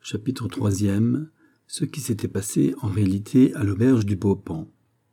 Chapitre 3e. Ce qui s'était passé en réalité à l'auberge du Beaupan.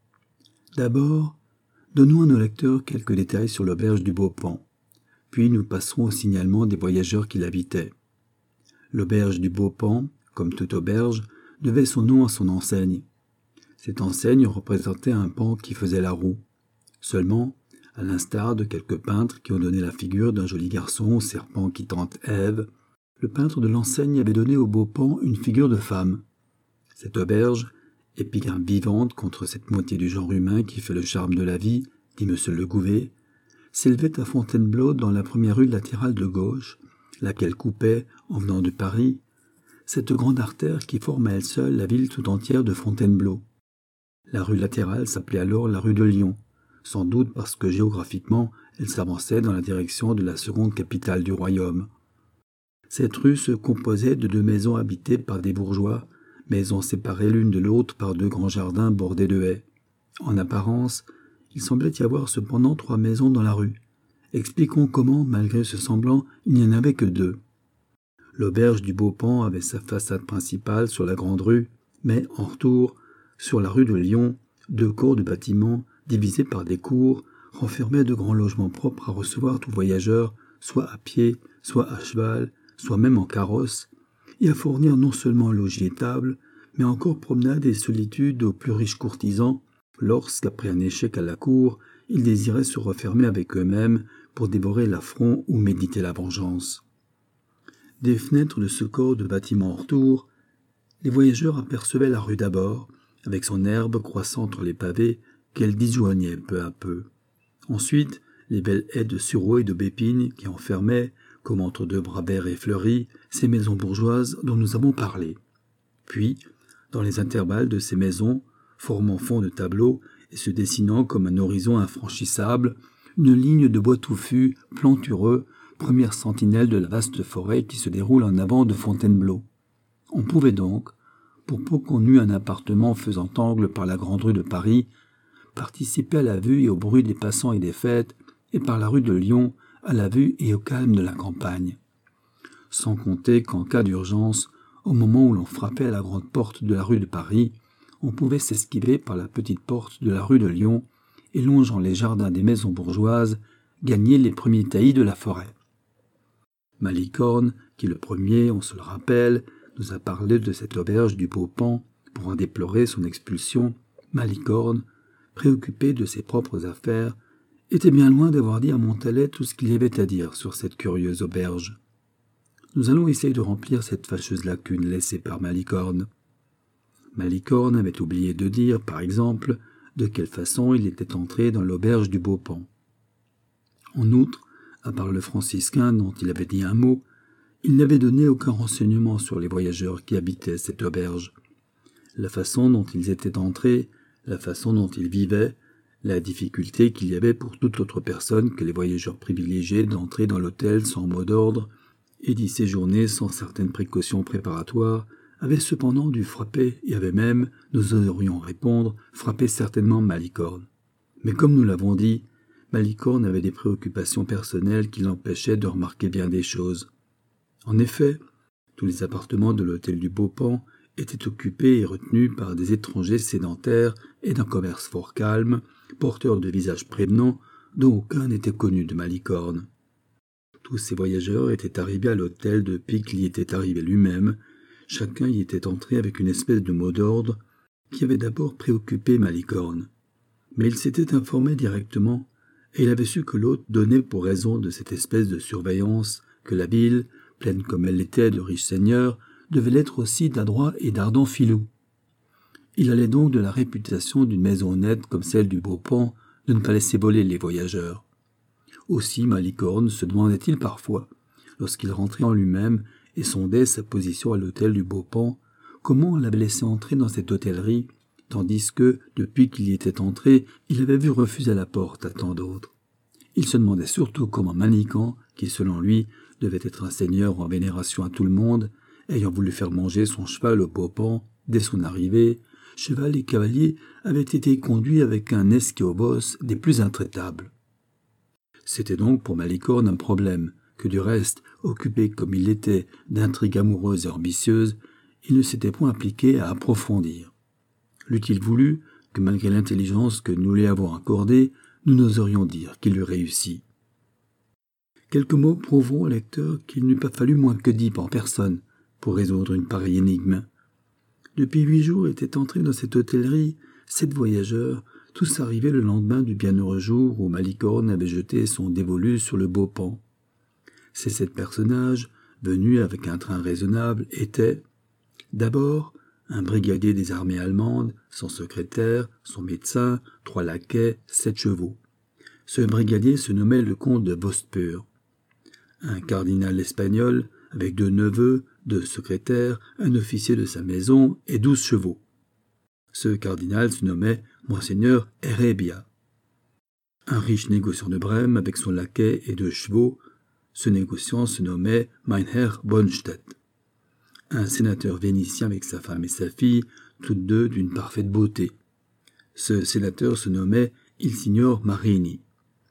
D'abord, donnons à nos lecteurs quelques détails sur l'auberge du Beaupan, puis nous passerons au signalement des voyageurs qui l'habitaient. L'auberge du Beaupan, comme toute auberge, devait son nom à son enseigne. Cette enseigne représentait un pan qui faisait la roue. Seulement, à l'instar de quelques peintres qui ont donné la figure d'un joli garçon au serpent qui tente Ève, le peintre de l'enseigne avait donné au Beaupan une figure de femme. Cette auberge, épigramme vivante contre cette moitié du genre humain qui fait le charme de la vie, dit M. Legouvé, s'élevait à Fontainebleau dans la première rue latérale de gauche, laquelle coupait, en venant de Paris, cette grande artère qui forme à elle seule la ville tout entière de Fontainebleau. La rue latérale s'appelait alors la rue de Lyon, sans doute parce que géographiquement elle s'avançait dans la direction de la seconde capitale du royaume. Cette rue se composait de 2 maisons habitées par des bourgeois, maisons séparées l'une de l'autre par 2 grands jardins bordés de haies. En apparence, il semblait y avoir cependant 3 maisons dans la rue. Expliquons comment, malgré ce semblant, il n'y en avait que 2. L'auberge du Beaupan avait sa façade principale sur la grande rue, mais en retour, sur la rue de Lyon, 2 cours de bâtiments, divisés par des cours, renfermaient de grands logements propres à recevoir tout voyageur, soit à pied, soit à cheval, soit même en carrosse, et à fournir non seulement logis et table, mais encore promenade et solitude aux plus riches courtisans, lorsqu'après un échec à la cour, ils désiraient se refermer avec eux-mêmes pour dévorer l'affront ou méditer la vengeance. Des fenêtres de ce corps de bâtiments en retour, les voyageurs apercevaient la rue d'abord, avec son herbe croissant entre les pavés qu'elle disjoignait peu à peu. Ensuite, les belles haies de sureaux et d'aubépines qui enfermaient, comme entre 2 bras verts et fleuris, ces maisons bourgeoises dont nous avons parlé. Puis, dans les intervalles de ces maisons, formant fond de tableau et se dessinant comme un horizon infranchissable, une ligne de bois touffus, plantureux, première sentinelle de la vaste forêt qui se déroule en avant de Fontainebleau. On pouvait donc, pour peu qu'on eût un appartement faisant angle par la grande rue de Paris, participer à la vue et au bruit des passants et des fêtes, et par la rue de Lyon, à la vue et au calme de la campagne. Sans compter qu'en cas d'urgence, au moment où l'on frappait à la grande porte de la rue de Paris, on pouvait s'esquiver par la petite porte de la rue de Lyon et, longeant les jardins des maisons bourgeoises, gagner les premiers taillis de la forêt. Malicorne, qui le premier, on se le rappelle, nous a parlé de cette auberge du Beaupan pour en déplorer son expulsion, Malicorne, préoccupé de ses propres affaires, était bien loin d'avoir dit à Montalet tout ce qu'il y avait à dire sur cette curieuse auberge. Nous allons essayer de remplir cette fâcheuse lacune laissée par Malicorne. Malicorne avait oublié de dire, par exemple, de quelle façon il était entré dans l'auberge du Beaupan. En outre, à part le franciscain dont il avait dit un mot, il n'avait donné aucun renseignement sur les voyageurs qui habitaient cette auberge. La façon dont ils étaient entrés, la façon dont ils vivaient, la difficulté qu'il y avait pour toute autre personne que les voyageurs privilégiés d'entrer dans l'hôtel sans mot d'ordre et d'y séjourner sans certaines précautions préparatoires, avait cependant dû frapper et avait même, nous oserions répondre, frappé certainement Malicorne. Mais comme nous l'avons dit, Malicorne avait des préoccupations personnelles qui l'empêchaient de remarquer bien des choses. En effet, tous les appartements de l'hôtel du Beaupan étaient occupés et retenus par des étrangers sédentaires et d'un commerce fort calme, porteurs de visages prévenants, dont aucun n'était connu de Malicorne. Tous ces voyageurs étaient arrivés à l'hôtel depuis qu'il y était arrivé lui-même. Chacun y était entré avec une espèce de mot d'ordre qui avait d'abord préoccupé Malicorne. Mais il s'était informé directement, et il avait su que l'hôte donnait pour raison de cette espèce de surveillance que la ville, pleine comme elle l'était de riches seigneurs, devait l'être aussi d'adroits et d'ardents filous. Il allait donc de la réputation d'une maison honnête comme celle du Beaupan de ne pas laisser voler les voyageurs. Aussi Malicorne se demandait-il parfois, lorsqu'il rentrait en lui-même et sondait sa position à l'hôtel du Beaupan, comment on l'avait laissé entrer dans cette hôtellerie, tandis que, depuis qu'il y était entré, il avait vu refuser la porte à tant d'autres. Il se demandait surtout comment Manicamp, qui selon lui devait être un seigneur en vénération à tout le monde, ayant voulu faire manger son cheval au Beaupan dès son arrivée, cheval et cavalier avaient été conduits avec un esquibos des plus intraitables. C'était donc pour Malicorne un problème, que du reste, occupé comme il l'était d'intrigues amoureuses et ambitieuses, il ne s'était point appliqué à approfondir. L'eût-il voulu que malgré l'intelligence que nous lui avons accordée, nous n'oserions dire qu'il eût réussi. Quelques mots prouveront au lecteur qu'il n'eût pas fallu moins que 10 par personne pour résoudre une pareille énigme. Depuis 8 jours étaient entrés dans cette hôtellerie 7 voyageurs, tous arrivés le lendemain du bienheureux jour où Malicorne avait jeté son dévolu sur le beau pan. Ces 7 personnages, venus avec un train raisonnable, étaient d'abord un brigadier des armées allemandes, son secrétaire, son médecin, 3 laquais, 7 chevaux. Ce brigadier se nommait le comte de Bospur. Un cardinal espagnol, avec 2 neveux, 2 secrétaires, un officier de sa maison et 12 chevaux. Ce cardinal se nommait Monseigneur Herebia. Un riche négociant de Brême, avec son laquais et 2 chevaux, ce négociant se nommait Mein Herr Bonstedt. Un sénateur vénitien avec sa femme et sa fille, toutes 2 d'une parfaite beauté. Ce sénateur se nommait Il Signor Marini.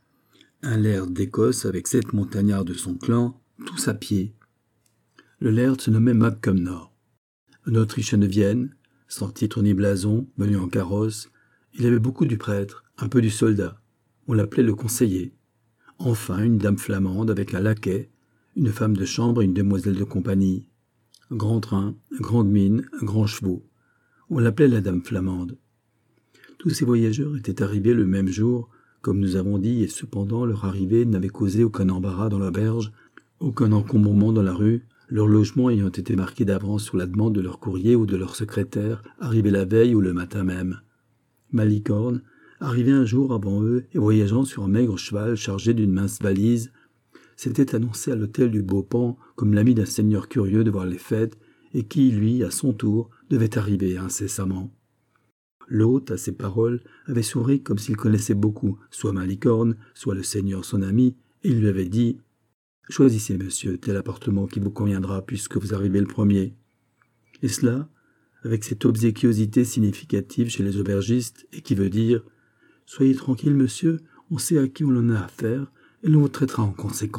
Un laird d'Écosse avec 7 montagnards de son clan, tous à pied. Le laird se nommait Macumnor. Un Autrichien de Vienne, sans titre ni blason, venu en carrosse. Il avait beaucoup du prêtre, un peu du soldat. On l'appelait le conseiller. Enfin, une dame flamande avec un laquais, une femme de chambre et une demoiselle de compagnie. Grand train, grande mine, grand chevaux. On l'appelait la dame flamande. Tous ces voyageurs étaient arrivés le même jour, comme nous avons dit, et cependant leur arrivée n'avait causé aucun embarras dans l'auberge, aucun encombrement dans la rue, leur logement ayant été marqué d'avance sur la demande de leur courrier ou de leur secrétaire, arrivé la veille ou le matin même. Malicorne, arrivé un jour avant eux et voyageant sur un maigre cheval chargé d'une mince valise, s'était annoncé à l'hôtel du Beau-Pan comme l'ami d'un seigneur curieux de voir les fêtes et qui, lui, à son tour, devait arriver incessamment. L'hôte, à ces paroles, avait souri comme s'il connaissait beaucoup, soit Malicorne, soit le seigneur son ami, et il lui avait dit « Choisissez, monsieur, tel appartement qui vous conviendra puisque vous arrivez le premier. » Et cela, avec cette obséquiosité significative chez les aubergistes, et qui veut dire « Soyez tranquille, monsieur, on sait à qui on en a affaire, et l'on vous traitera en conséquence. »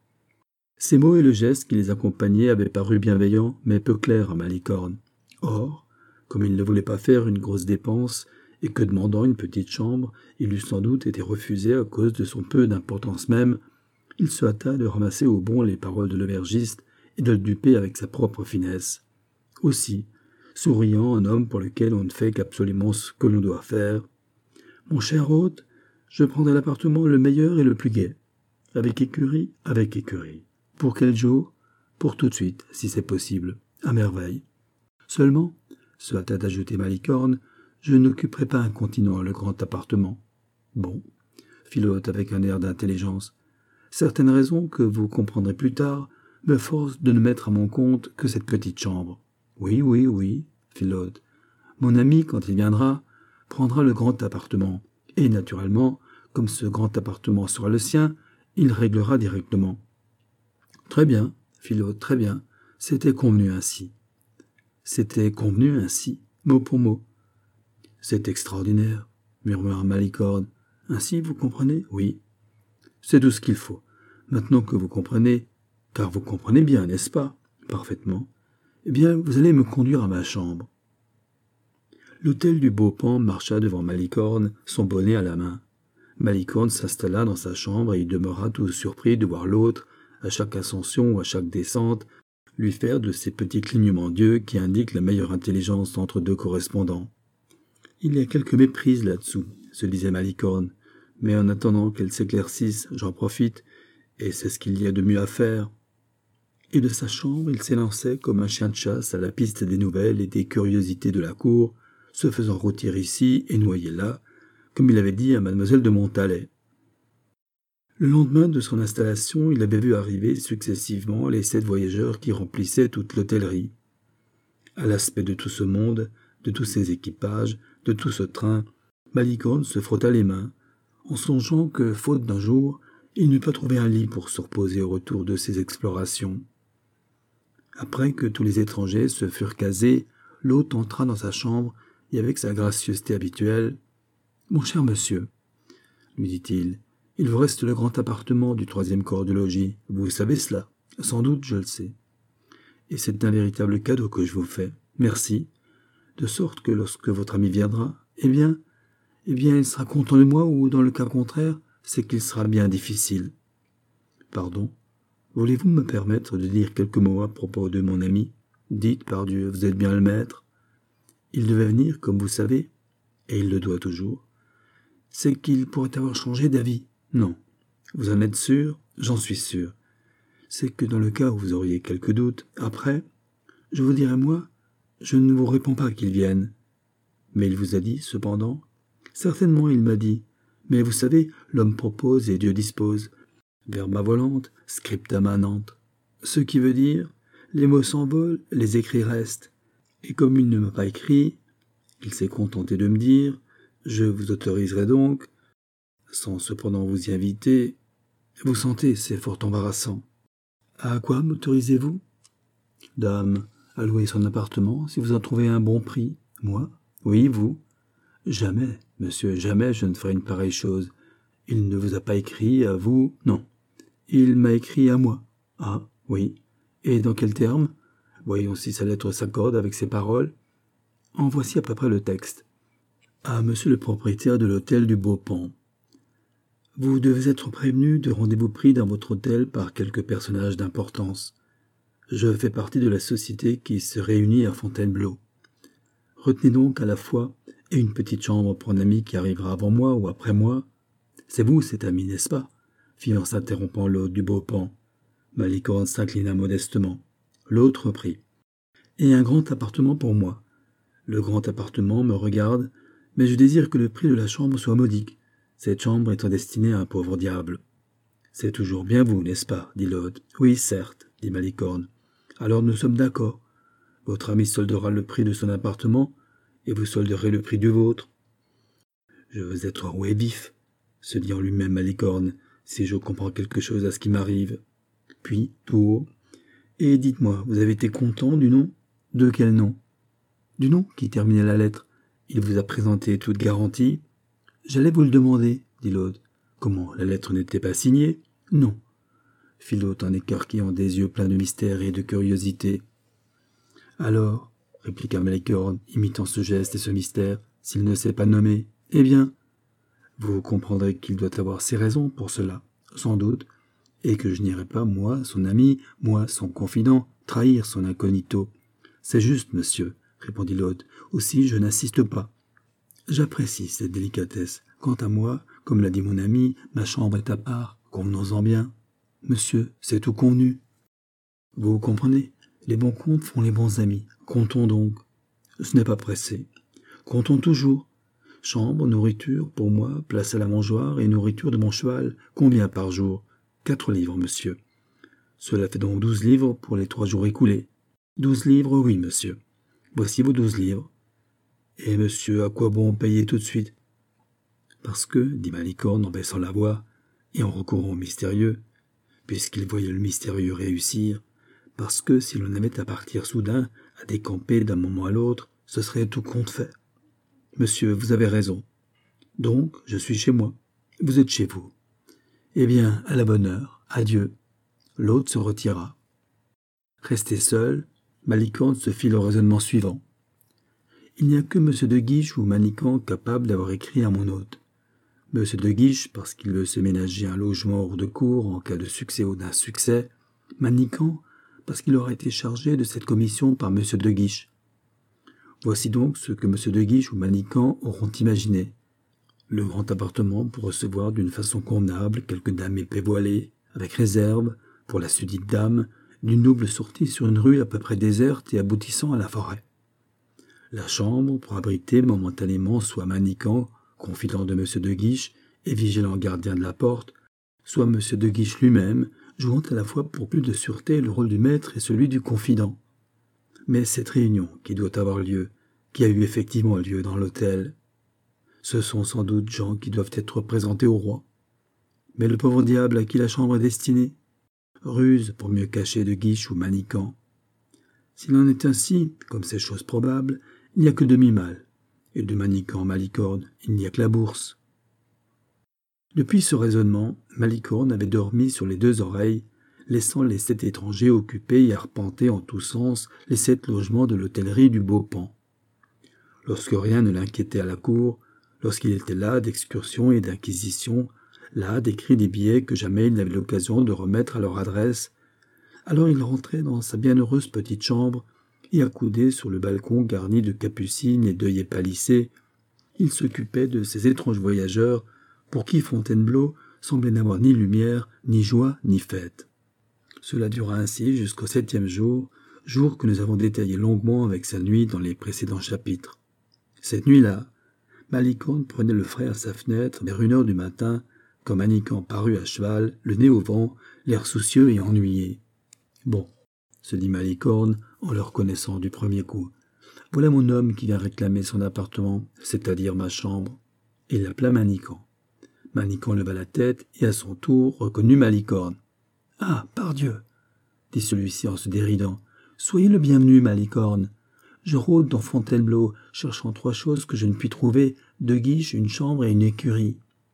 Ces mots et le geste qui les accompagnaient avaient paru bienveillants, mais peu clairs à Malicorne. Or, comme il ne voulait pas faire une grosse dépense, et que demandant une petite chambre, il eût sans doute été refusé à cause de son peu d'importance même, il se hâta de ramasser au bon les paroles de l'aubergiste et de le duper avec sa propre finesse. Aussi, souriant, un homme pour lequel on ne fait qu'absolument ce que l'on doit faire. « Mon cher hôte, je prendrai l'appartement le meilleur et le plus gai. Avec écurie, avec écurie. Pour quel jour? Pour tout de suite, si c'est possible. À merveille. Seulement, se hâta d'ajouter Malicorne, je n'occuperai pas incontinent le grand appartement. Bon, fit l'hôte avec un air d'intelligence. Certaines raisons que vous comprendrez plus tard me forcent de ne mettre à mon compte que cette petite chambre. Oui, oui, oui, fit l'hôte. Mon ami, quand il viendra, prendra le grand appartement, et naturellement, comme ce grand appartement sera le sien, il réglera directement. Très bien, fit l'hôte, très bien, c'était convenu ainsi. C'était convenu ainsi, mot pour mot. C'est extraordinaire, murmura Malicorne. Ainsi, vous comprenez? Oui. C'est tout ce qu'il faut. Maintenant que vous comprenez, car vous comprenez bien, n'est-ce pas? Parfaitement. Eh bien, vous allez me conduire à ma chambre. L'hôtel du Beau-Pan marcha devant Malicorne, son bonnet à la main. Malicorne s'installa dans sa chambre et y demeura tout surpris de voir l'autre, à chaque ascension ou à chaque descente, lui faire de ces petits clignements d'yeux qui indiquent la meilleure intelligence entre 2 correspondants. Il y a quelque méprise là-dessous, se disait Malicorne, mais en attendant qu'elle s'éclaircisse, j'en profite, et c'est ce qu'il y a de mieux à faire. Et de sa chambre, il s'élançait comme un chien de chasse à la piste des nouvelles et des curiosités de la cour, se faisant rôtir ici et noyer là, comme il avait dit à mademoiselle de Montalais. Le lendemain de son installation, il avait vu arriver successivement les 7 voyageurs qui remplissaient toute l'hôtellerie. À l'aspect de tout ce monde, de tous ces équipages, de tout ce train, Malicorne se frotta les mains, en songeant que, faute d'un jour, il n'eût pas trouvé un lit pour se reposer au retour de ses explorations. Après que tous les étrangers se furent casés, l'hôte entra dans sa chambre et avec sa gracieuseté habituelle, « Mon cher monsieur, lui dit-il, il vous reste le grand appartement du 3e corps du logis, vous savez cela, Sans doute, je le sais. Et c'est un véritable cadeau que je vous fais. Merci. De sorte que lorsque votre ami viendra, eh bien, il sera content de moi ou, dans le cas contraire, c'est qu'il sera bien difficile. Pardon. Voulez-vous me permettre de dire quelques mots à propos de mon ami? Dites, pardieu, vous êtes bien le maître. Il devait venir, comme vous savez, et il le doit toujours. C'est qu'il pourrait avoir changé d'avis. Non. Vous en êtes sûr? J'en suis sûr. C'est que dans le cas où vous auriez quelques doutes, après, je vous dirai moi, je ne vous réponds pas qu'il vienne. Mais il vous a dit, cependant? Certainement, il m'a dit. Mais vous savez, l'homme propose et Dieu dispose. Verba volant, scripta manent. Ce qui veut dire, les mots s'envolent, les écrits restent. Et comme il ne m'a pas écrit, il s'est contenté de me dire, je vous autoriserai donc, sans cependant vous y inviter. Vous sentez, c'est fort embarrassant. À quoi m'autorisez-vous? Dame, à louer son appartement, si vous en trouvez un bon prix. Moi? Oui, vous? Jamais, monsieur, jamais je ne ferai une pareille chose. Il ne vous a pas écrit à vous? Non. Il m'a écrit à moi. Ah, oui. Et dans quels termes? Voyons si sa lettre s'accorde avec ses paroles. En voici à peu près le texte. À monsieur le propriétaire de l'hôtel du Beaupont. Vous devez être prévenu de rendez-vous pris dans votre hôtel par quelques personnages d'importance. Je fais partie de la société qui se réunit à Fontainebleau. Retenez donc à la fois et une petite chambre pour un ami qui arrivera avant moi ou après moi. C'est vous, cet ami, n'est-ce pas? Fit en s'interrompant l'hôte du Beaupont. Malicorne s'inclina modestement. L'autre reprit. Et un grand appartement pour moi. Le grand appartement me regarde, mais je désire que le prix de la chambre soit modique, cette chambre étant destinée à un pauvre diable. C'est toujours bien vous, n'est-ce pas? Dit l'hôte. Oui, certes, dit Malicorne. Alors nous sommes d'accord. Votre ami soldera le prix de son appartement, et vous solderez le prix du vôtre. Je veux être roué vif, se dit en lui-même Malicorne, si je comprends quelque chose à ce qui m'arrive. Puis, tout haut, et dites-moi, vous avez été content du nom? De quel nom? Du nom qui terminait la lettre. Il vous a présenté toute garantie? J'allais vous le demander, dit l'hôte. Comment, la lettre n'était pas signée? Non, fit l'hôte en écarquillant des yeux pleins de mystère et de curiosité. Alors, répliqua Malicorne, imitant ce geste et ce mystère, s'il ne s'est pas nommé, eh bien, vous comprendrez qu'il doit avoir ses raisons pour cela, sans doute, et que je n'irai pas, moi, son ami, moi, son confident, trahir son incognito. C'est juste, monsieur, répondit l'hôte, aussi je n'insiste pas. J'apprécie cette délicatesse. Quant à moi, comme l'a dit mon ami, ma chambre est à part, convenons-en bien. Monsieur, c'est tout convenu. Vous comprenez, les bons comptes font les bons amis. Comptons donc. Ce n'est pas pressé. Comptons toujours. Chambre, nourriture, pour moi, place à la mangeoire et nourriture de mon cheval. Combien par jour? 4 livres, monsieur. Cela fait donc 12 livres pour les 3 jours écoulés. 12 livres, oui, monsieur. Voici vos 12 livres. Et monsieur, à quoi bon payer tout de suite? Parce que, dit Malicorne en baissant la voix, et en recourant au mystérieux, puisqu'il voyait le mystérieux réussir, parce que si l'on avait à partir soudain, à décamper d'un moment à l'autre, ce serait tout compte fait. Monsieur, vous avez raison. Donc, je suis chez moi. Vous êtes chez vous. Eh bien, à la bonne heure. Adieu. L'hôte se retira. Resté seul, Malicorne se fit le raisonnement suivant. Il n'y a que M. de Guiche ou Manicamp capable d'avoir écrit à mon hôte. M. de Guiche, parce qu'il veut se ménager un logement hors de cour en cas de succès ou d'insuccès. Manicamp, parce qu'il aura été chargé de cette commission par M. de Guiche. Voici donc ce que M. de Guiche ou Manicamp auront imaginé. Le grand appartement pour recevoir d'une façon convenable quelques dames épais voilées, avec réserve, pour la sudite dame, d'une double sortie sur une rue à peu près déserte et aboutissant à la forêt. La chambre pour abriter momentanément soit Manicamp, confident de M. de Guiche et vigilant gardien de la porte, soit M. de Guiche lui-même, jouant à la fois pour plus de sûreté le rôle du maître et celui du confident. Mais cette réunion qui doit avoir lieu, qui a eu effectivement lieu dans l'hôtel, ce sont sans doute gens qui doivent être présentés au roi. Mais le pauvre diable à qui la chambre est destinée? Ruse pour mieux cacher de Guiche ou Manicamp. S'il en est ainsi, comme c'est chose probable, il n'y a que demi-mal, et de Manicamp Malicorne, il n'y a que la bourse. Depuis ce raisonnement, Malicorne avait dormi sur les 2 oreilles, laissant les 7 étrangers occupés et arpenter en tous sens les 7 logements de l'hôtellerie du Beaupan. Lorsque rien ne l'inquiétait à la cour, lorsqu'il était là d'excursions et d'inquisitions, là d'écrire des billets que jamais il n'avait l'occasion de remettre à leur adresse, alors il rentrait dans sa bienheureuse petite chambre et accoudé sur le balcon garni de capucines et d'œillets palissés, il s'occupait de ces étranges voyageurs pour qui Fontainebleau semblait n'avoir ni lumière, ni joie, ni fête. Cela dura ainsi jusqu'au 7e jour, jour que nous avons détaillé longuement avec sa nuit dans les précédents chapitres. Cette nuit-là, Malicorne prenait le frais à sa fenêtre vers 1 heure du matin, quand Manicamp parut à cheval, le nez au vent, l'air soucieux et ennuyé. « Bon, » se dit Malicorne en le reconnaissant du premier coup, « voilà mon homme qui vient réclamer son appartement, c'est-à-dire ma chambre. » Et il appela Manicamp. Manicamp leva la tête et à son tour reconnut Malicorne. « Ah, pardieu !» dit celui-ci en se déridant. « Soyez le bienvenu, Malicorne. Je rôde dans Fontainebleau, cherchant 3 choses que je ne puis trouver, 2 guiches, une chambre et une écurie.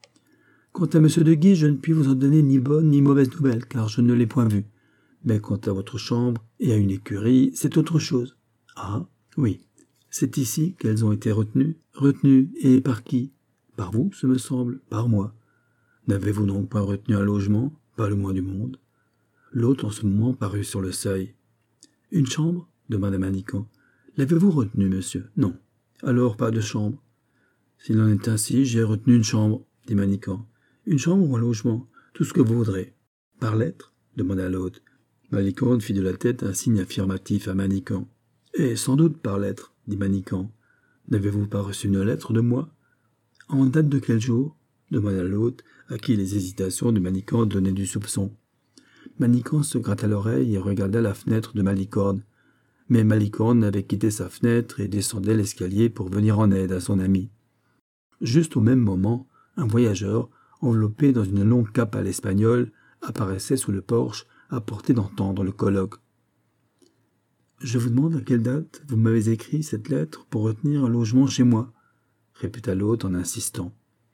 Quant à monsieur de Guiche, je ne puis vous en donner ni bonne ni mauvaise nouvelle, car je ne l'ai point vu. Mais quant à votre chambre et à une écurie, c'est autre chose. » « Ah, oui. C'est ici qu'elles ont été retenues. »« Retenues, et par qui ? » ?»« Par vous, ce me semble, par moi. »« N'avez-vous donc pas retenu un logement ? » ?»« Pas le moins du monde. » L'hôte en ce moment parut sur le seuil. « Une chambre ? » demanda Manicamp. « L'avez-vous retenu, monsieur ? » ?»« Non. »« Alors pas de chambre. »« S'il en est ainsi, j'ai retenu une chambre, » dit Manicamp. « Une chambre ou un logement ? Tout ce que vous voudrez. »« Par lettre ? » demanda l'hôte. Malicorne fit de la tête un signe affirmatif à Manicamp. « Eh, sans doute par lettre, » dit Manicamp. « N'avez-vous pas reçu une lettre de moi ? » « En date de quel jour ? » demanda l'hôte, à qui les hésitations de Manicamp donnaient du soupçon. Manicamp se gratta l'oreille et regarda la fenêtre de Malicorne. Mais Malicorne avait quitté sa fenêtre et descendait l'escalier pour venir en aide à son ami. Juste au même moment, un voyageur, enveloppé dans une longue cape à l'espagnol, apparaissait sous le porche, à portée d'entendre le colloque. « Je vous demande à quelle date vous m'avez écrit cette lettre pour retenir un logement chez moi, » répéta l'hôte en insistant.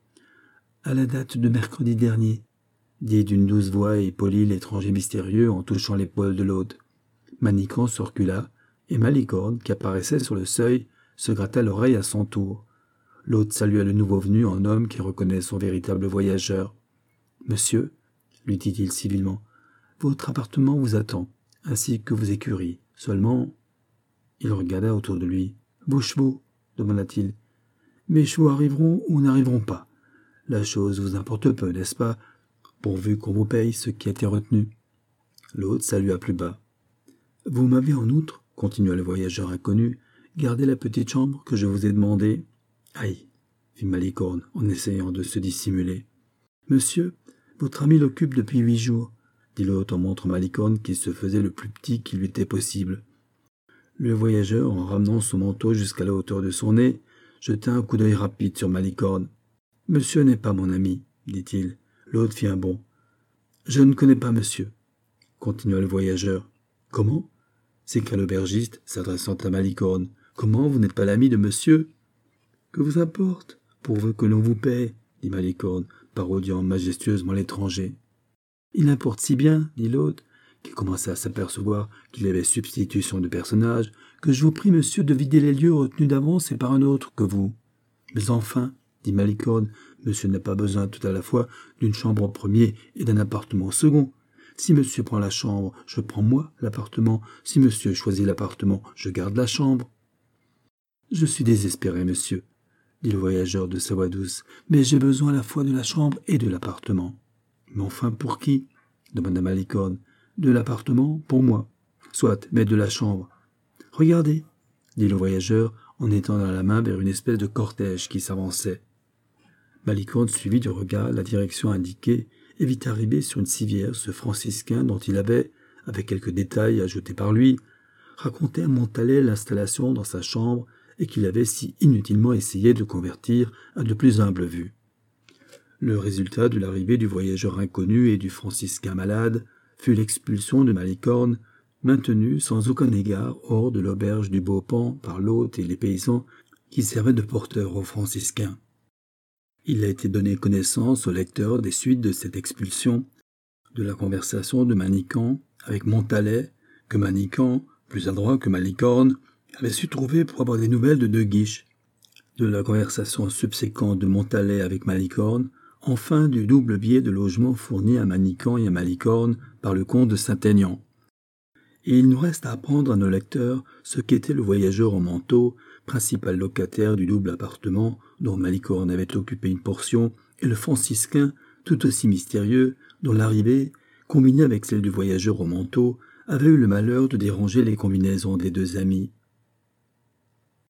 « À la date de mercredi dernier, » dit d'une douce voix et polie l'étranger mystérieux en touchant l'épaule de l'hôte. Manicamp se recula, et Malicorne, qui apparaissait sur le seuil, se gratta l'oreille à son tour. L'hôte salua le nouveau venu en homme qui reconnaît son véritable voyageur. « Monsieur, » lui dit-il civilement, « votre appartement vous attend, ainsi que vos écuries. Seulement... » Il regarda autour de lui. « Vos chevaux ?» demanda-t-il. « Mes chevaux arriveront ou n'arriveront pas. La chose vous importe peu, n'est-ce pas, pourvu qu'on vous paye ce qui a été retenu. » L'hôte salua plus bas. « Vous m'avez en outre, » continua le voyageur inconnu, « gardé la petite chambre que je vous ai demandée. »« Aïe !» fit Malicorne en essayant de se dissimuler. « Monsieur, votre ami l'occupe depuis 8 jours, » dit l'hôte en montrant Malicorne qui se faisait le plus petit qui lui était possible. Le voyageur, en ramenant son manteau jusqu'à la hauteur de son nez, jeta un coup d'œil rapide sur Malicorne. « Monsieur n'est pas mon ami, » dit-il. L'hôte fit un bond. « Je ne connais pas monsieur, » continua le voyageur. « Comment » s'écria l'aubergiste, s'adressant à Malicorne. « Comment vous n'êtes pas l'ami de monsieur ?»« Que vous importe, pourvu que l'on vous paie, » dit Malicorne, parodiant majestueusement l'étranger. « Il importe si bien, » dit l'hôte, qui commençait à s'apercevoir qu'il y avait substitution de personnage, « que je vous prie, monsieur, de vider les lieux retenus d'avance et par un autre que vous. »« Mais enfin, » dit Malicorne, « monsieur n'a pas besoin tout à la fois d'une chambre au premier et d'un appartement au second. Si monsieur prend la chambre, je prends moi l'appartement. Si monsieur choisit l'appartement, je garde la chambre. »« Je suis désespéré, monsieur, » dit le voyageur de sa voix douce, « mais j'ai besoin à la fois de la chambre et de l'appartement. »« Mais enfin, pour qui ?» demanda Malicorne. « De l'appartement, pour moi. Soit, mais de la chambre. »« Regardez, » dit le voyageur en étendant la main vers une espèce de cortège qui s'avançait. Malicorne suivit du regard la direction indiquée et vit arriver sur une civière ce franciscain dont il avait, avec quelques détails ajoutés par lui, raconté à Montalet l'installation dans sa chambre et qu'il avait si inutilement essayé de convertir à de plus humbles vues. Le résultat de l'arrivée du voyageur inconnu et du franciscain malade fut l'expulsion de Malicorne, maintenu sans aucun égard hors de l'auberge du Beaupan par l'hôte et les paysans qui servaient de porteurs aux franciscains. Il a été donné connaissance au lecteur des suites de cette expulsion, de la conversation de Manicamp avec Montalet, que Manicamp, plus adroit que Malicorne, avait su trouver pour avoir des nouvelles de De Guiche, de la conversation subséquente de Montalet avec Malicorne, enfin du double billet de logement fourni à Manicamp et à Malicorne par le comte de Saint-Aignan. Et il nous reste à apprendre à nos lecteurs ce qu'était le voyageur en manteau, principal locataire du double appartement dont Malicorne avait occupé une portion, et le franciscain, tout aussi mystérieux, dont l'arrivée, combinée avec celle du voyageur au manteau, avait eu le malheur de déranger les combinaisons des deux amis.